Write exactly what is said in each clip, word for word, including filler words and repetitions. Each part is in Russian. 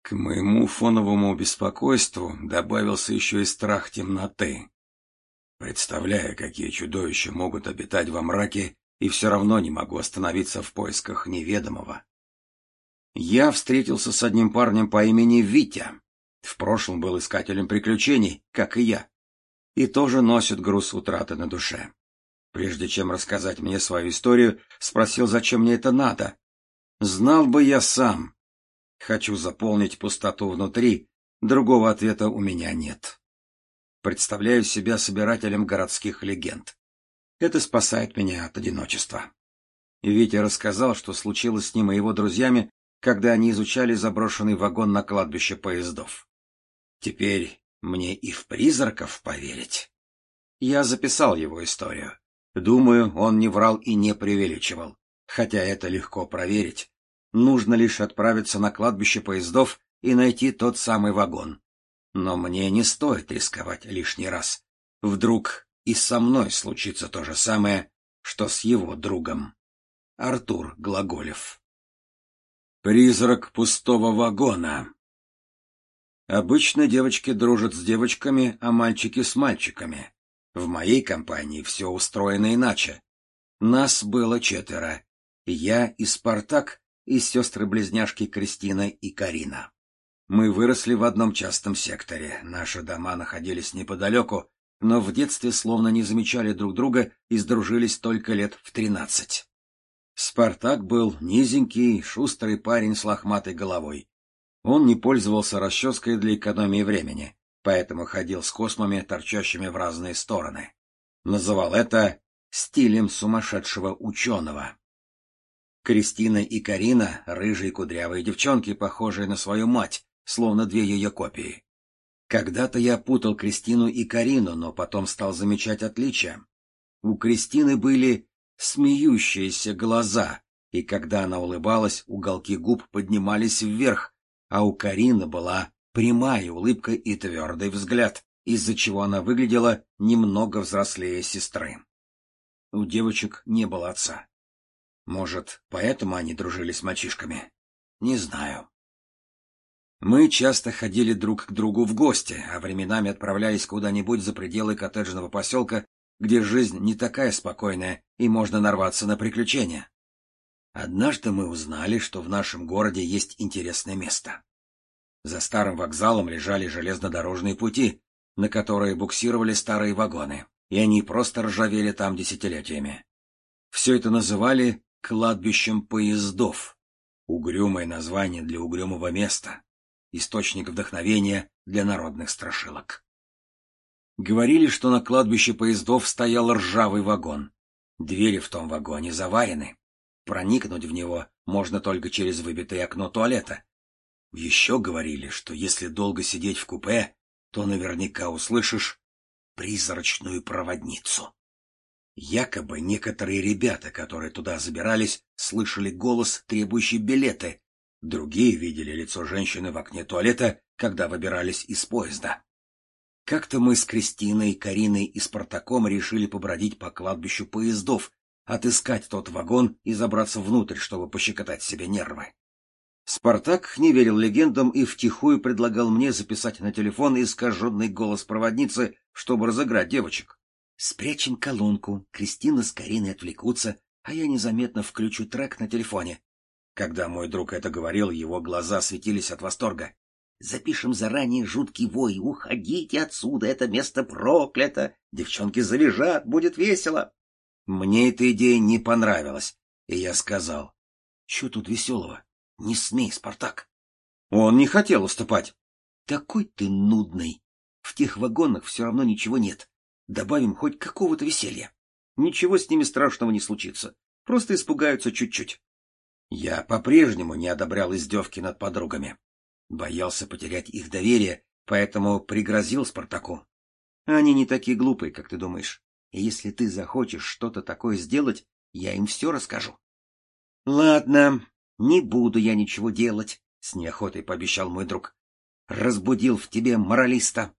К моему фоновому беспокойству добавился еще и страх темноты. Представляя, какие чудовища могут обитать во мраке, и все равно не могу остановиться в поисках неведомого. Я встретился с одним парнем по имени Витя. В прошлом был искателем приключений, как и я, и тоже носит груз утраты на душе. Прежде чем рассказать мне свою историю, спросил, зачем мне это надо. Знал бы я сам. Хочу заполнить пустоту внутри, другого ответа у меня нет. Представляю себя собирателем городских легенд. Это спасает меня от одиночества. Витя рассказал, что случилось с ним и его друзьями, когда они изучали заброшенный вагон на кладбище поездов. Теперь мне и в призраков поверить. Я записал его историю. Думаю, он не врал и не преувеличивал, хотя это легко проверить. Нужно лишь отправиться на кладбище поездов и найти тот самый вагон. Но мне не стоит рисковать лишний раз. Вдруг и со мной случится то же самое, что с его другом. Артур Глаголев. Призрак пустого вагона. Обычно девочки дружат с девочками, а мальчики с мальчиками. В моей компании все устроено иначе. Нас было четверо. Я и Спартак, и сестры-близняшки Кристина и Карина. Мы выросли в одном частном секторе, наши дома находились неподалеку, но в детстве словно не замечали друг друга и сдружились только лет в тринадцать. Спартак был низенький, шустрый парень с лохматой головой. Он не пользовался расческой для экономии времени, поэтому ходил с космами, торчащими в разные стороны. Называл это стилем сумасшедшего ученого. Кристина и Карина — рыжие кудрявые девчонки, похожие на свою мать, словно две ее копии. Когда-то я путал Кристину и Карину, но потом стал замечать отличия. У Кристины были смеющиеся глаза, и когда она улыбалась, уголки губ поднимались вверх, а у Карины была прямая улыбка и твердый взгляд, из-за чего она выглядела немного взрослее сестры. У девочек не было отца. Может, поэтому они дружили с мальчишками? Не знаю. Мы часто ходили друг к другу в гости, а временами отправлялись куда-нибудь за пределы коттеджного поселка, где жизнь не такая спокойная и можно нарваться на приключения. Однажды мы узнали, что в нашем городе есть интересное место. За старым вокзалом лежали железнодорожные пути, на которые буксировали старые вагоны, и они просто ржавели там десятилетиями. Все это называли кладбищем поездов. Угрюмое название для угрюмого места. Источник вдохновения для народных страшилок. Говорили, что на кладбище поездов стоял ржавый вагон. Двери в том вагоне заварены. Проникнуть в него можно только через выбитое окно туалета. Еще говорили, что если долго сидеть в купе, то наверняка услышишь призрачную проводницу. Якобы некоторые ребята, которые туда забирались, слышали голос, требующий билеты. Другие видели лицо женщины в окне туалета, когда выбирались из поезда. Как-то мы с Кристиной, Кариной и Спартаком решили побродить по кладбищу поездов, отыскать тот вагон и забраться внутрь, чтобы пощекотать себе нервы. Спартак не верил легендам и втихую предлагал мне записать на телефон искаженный голос проводницы, чтобы разыграть девочек. Спрячем колонку, Кристина с Кариной отвлекутся, а я незаметно включу трек на телефоне. Когда мой друг это говорил, его глаза светились от восторга. Запишем заранее жуткий вой. Уходите отсюда, это место проклято. Девчонки завизжат, будет весело. Мне эта идея не понравилась, и я сказал: "Чё тут веселого? Не смей, Спартак". Он не хотел уступать. "Такой ты нудный. В тех вагонах все равно ничего нет. Добавим хоть какого-то веселья. Ничего с ними страшного не случится. Просто испугаются чуть-чуть". Я по-прежнему не одобрял издевки над подругами. Боялся потерять их доверие, поэтому пригрозил Спартаку. Они не такие глупые, как ты думаешь. И если ты захочешь что-то такое сделать, я им все расскажу. — Ладно, не буду я ничего делать, — с неохотой пообещал мой друг. — Разбудил в тебе моралиста.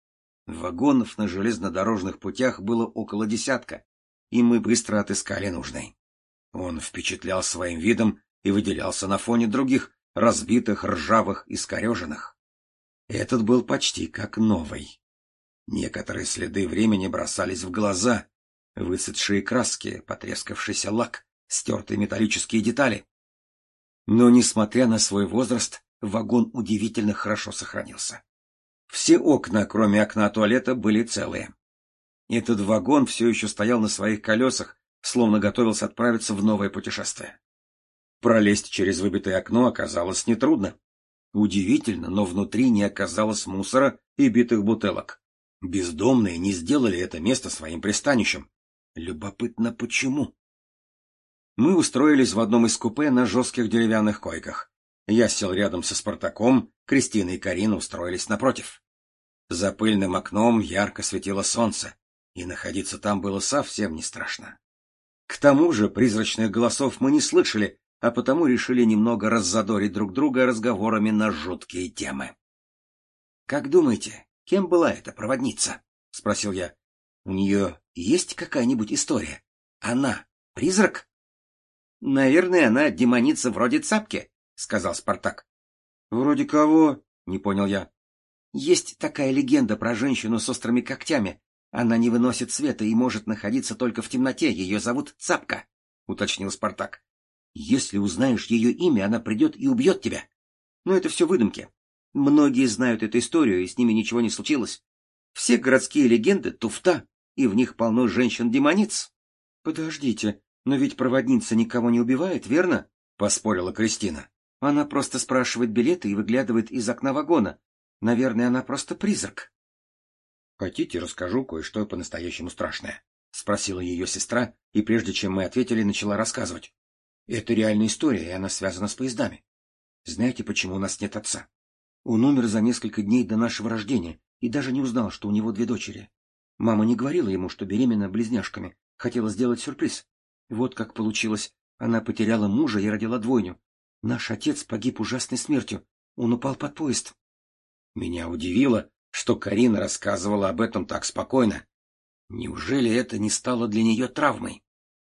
Вагонов на железнодорожных путях было около десятка, и мы быстро отыскали нужный. Он впечатлял своим видом и выделялся на фоне других, разбитых, ржавых, искореженных. Этот был почти как новый. Некоторые следы времени бросались в глаза: выцветшие краски, потрескавшийся лак, стертые металлические детали. Но, несмотря на свой возраст, вагон удивительно хорошо сохранился. Все окна, кроме окна туалета, были целые. Этот вагон все еще стоял на своих колесах, словно готовился отправиться в новое путешествие. Пролезть через выбитое окно оказалось нетрудно. Удивительно, но внутри не оказалось мусора и битых бутылок. Бездомные не сделали это место своим пристанищем. Любопытно, почему? Мы устроились в одном из купе на жестких деревянных койках. Я сел рядом со Спартаком, Кристина и Карина устроились напротив. За пыльным окном ярко светило солнце, и находиться там было совсем не страшно. К тому же призрачных голосов мы не слышали, а потому решили немного раззадорить друг друга разговорами на жуткие темы. — Как думаете, кем была эта проводница? — спросил я. — У нее есть какая-нибудь история? Она призрак? — Наверное, она демоница вроде Цапки, — сказал Спартак. — Вроде кого? — не понял я. — Есть такая легенда про женщину с острыми когтями. Она не выносит света и может находиться только в темноте. Ее зовут Цапка, — уточнил Спартак. — Если узнаешь ее имя, она придет и убьет тебя. Но это все выдумки. Многие знают эту историю, и с ними ничего не случилось. Все городские легенды — туфта, и в них полно женщин-демониц. — Подождите, но ведь проводница никого не убивает, верно? — поспорила Кристина. — Она просто спрашивает билеты и выглядывает из окна вагона. Наверное, она просто призрак. — Хотите, расскажу кое-что по-настоящему страшное? — спросила ее сестра, и прежде чем мы ответили, начала рассказывать. Это реальная история, и она связана с поездами. Знаете, почему у нас нет отца? Он умер за несколько дней до нашего рождения и даже не узнал, что у него две дочери. Мама не говорила ему, что беременна близняшками, хотела сделать сюрприз. Вот как получилось. Она потеряла мужа и родила двойню. Наш отец погиб ужасной смертью. Он упал под поезд. Меня удивило, что Карина рассказывала об этом так спокойно. Неужели это не стало для нее травмой?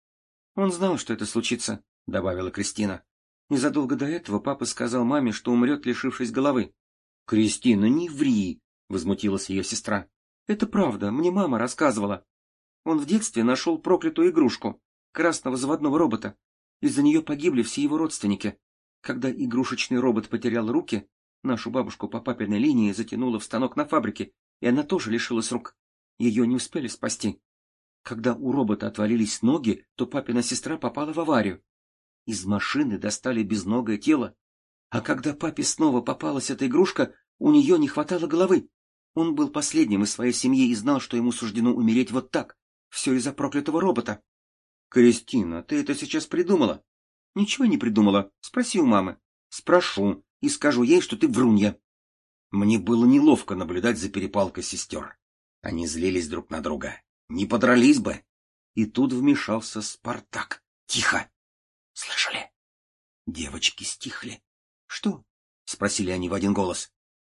— Он знал, что это случится, — добавила Кристина. Незадолго до этого папа сказал маме, что умрет, лишившись головы. — Кристина, не ври! — возмутилась ее сестра. — Это правда, мне мама рассказывала. Он в детстве нашел проклятую игрушку, красного заводного робота. Из-за нее погибли все его родственники. Когда игрушечный робот потерял руки, нашу бабушку по папиной линии затянуло в станок на фабрике, и она тоже лишилась рук. Ее не успели спасти. Когда у робота отвалились ноги, то папина сестра попала в аварию. Из машины достали безногое тело. А когда папе снова попалась эта игрушка, у нее не хватало головы. Он был последним из своей семьи и знал, что ему суждено умереть вот так. Все из-за проклятого робота. — Кристина, ты это сейчас придумала? — Ничего не придумала. Спроси у мамы. — Спрошу и скажу ей, что ты врунья. Мне было неловко наблюдать за перепалкой сестер. Они злились друг на друга. Не подрались бы. И тут вмешался Спартак. — Тихо! — Слышали? Девочки стихли. — Что? — спросили они в один голос.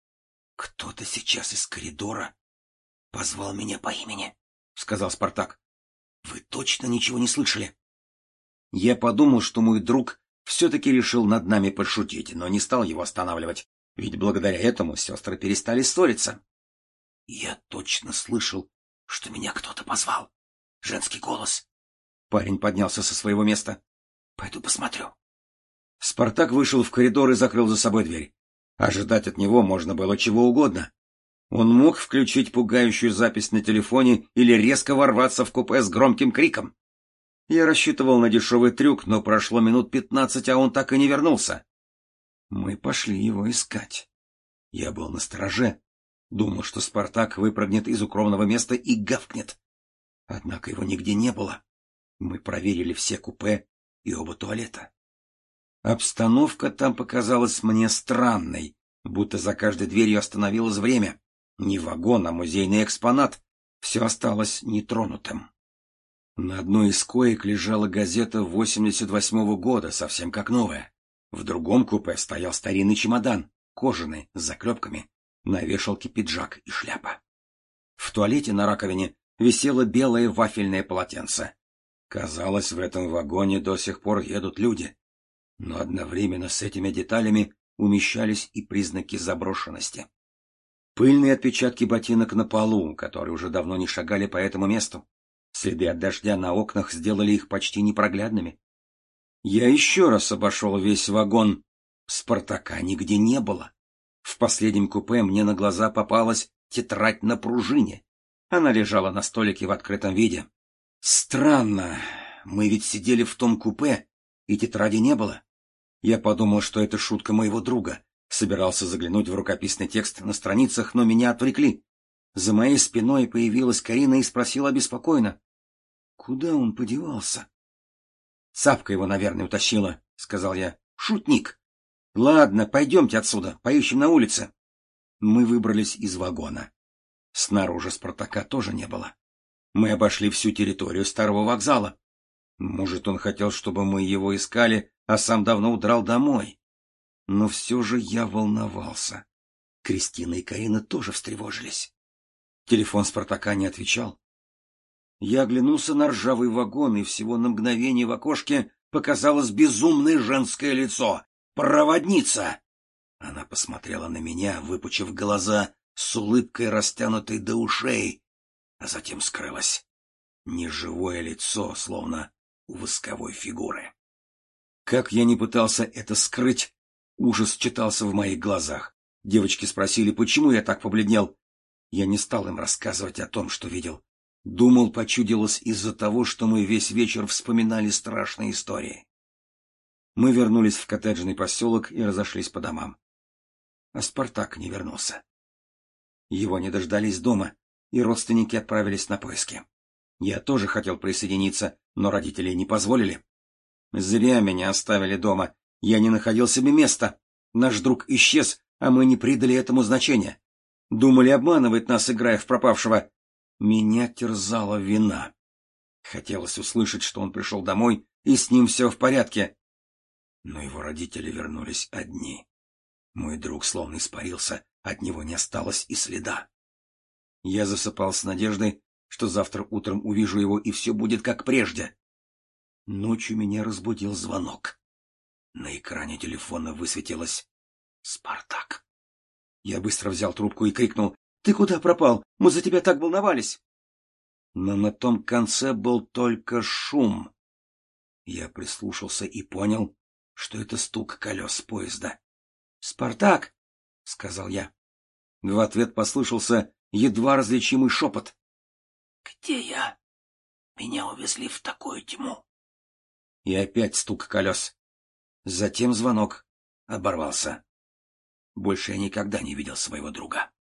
— Кто-то сейчас из коридора позвал меня по имени, — сказал Спартак. — Вы точно ничего не слышали? Я подумал, что мой друг все-таки решил над нами подшутить, но не стал его останавливать, ведь благодаря этому сестры перестали ссориться. Я точно слышал, что меня кто-то позвал. Женский голос. Парень поднялся со своего места. Пойду посмотрю. Спартак вышел в коридор и закрыл за собой дверь. Ожидать от него можно было чего угодно. Он мог включить пугающую запись на телефоне или резко ворваться в купе с громким криком. Я рассчитывал на дешевый трюк, но прошло минут пятнадцать, а он так и не вернулся. Мы пошли его искать. Я был настороже. Думал, что Спартак выпрыгнет из укромного места и гавкнет. Однако его нигде не было. Мы проверили все купе и оба туалета. Обстановка там показалась мне странной, будто за каждой дверью остановилось время. Не вагон, а музейный экспонат. Все осталось нетронутым. На одной из коек лежала газета восемьдесят восьмого года, совсем как новая. В другом купе стоял старинный чемодан, кожаный, с заклепками. На вешалке пиджак и шляпа. В туалете на раковине висело белое вафельное полотенце. Казалось, в этом вагоне до сих пор едут люди. Но одновременно с этими деталями умещались и признаки заброшенности. Пыльные отпечатки ботинок на полу, которые уже давно не шагали по этому месту. Следы от дождя на окнах сделали их почти непроглядными. Я еще раз обошел весь вагон. Спартака нигде не было. В последнем купе мне на глаза попалась тетрадь на пружине. Она лежала на столике в открытом виде. Странно, мы ведь сидели в том купе, и тетради не было. Я подумал, что это шутка моего друга. Собирался заглянуть в рукописный текст на страницах, но меня отвлекли. За моей спиной появилась Карина и спросила обеспокоенно: — Куда он подевался? — Цапка его, наверное, утащила, — сказал я. — Шутник. — Ладно, пойдемте отсюда, поищем на улице. Мы выбрались из вагона. Снаружи Спартака тоже не было. Мы обошли всю территорию старого вокзала. Может, он хотел, чтобы мы его искали, а сам давно удрал домой. Но все же я волновался. Кристина и Карина тоже встревожились. Телефон Спартака не отвечал. Я оглянулся на ржавый вагон, и всего на мгновение в окошке показалось безумное женское лицо. «Проводница!» Она посмотрела на меня, выпучив глаза, с улыбкой, растянутой до ушей, а затем скрылась. Неживое лицо, словно у восковой фигуры. Как я ни пытался это скрыть, ужас читался в моих глазах. Девочки спросили, почему я так побледнел. Я не стал им рассказывать о том, что видел. Думал, почудилось из-за того, что мы весь вечер вспоминали страшные истории. Мы вернулись в коттеджный поселок и разошлись по домам. А Спартак не вернулся. Его не дождались дома, и родственники отправились на поиски. Я тоже хотел присоединиться, но родители не позволили. Зря меня оставили дома. Я не находил себе места. Наш друг исчез, а мы не придали этому значения. Думали обманывать нас, играя в пропавшего. Меня терзала вина. Хотелось услышать, что он пришел домой, и с ним все в порядке. Но его родители вернулись одни. Мой друг словно испарился, от него не осталось и следа. Я засыпал с надеждой, что завтра утром увижу его, и все будет как прежде. Ночью меня разбудил звонок. На экране телефона высветилось «Спартак». Я быстро взял трубку и крикнул: «Ты куда пропал? Мы за тебя так волновались!» Но на том конце был только шум. Я прислушался и понял, что это стук колес поезда. «Спартак!» — сказал я. В ответ послышался едва различимый шепот. «Где я? Меня увезли в такую тьму». И опять стук колес. Затем звонок оборвался. Больше я никогда не видел своего друга.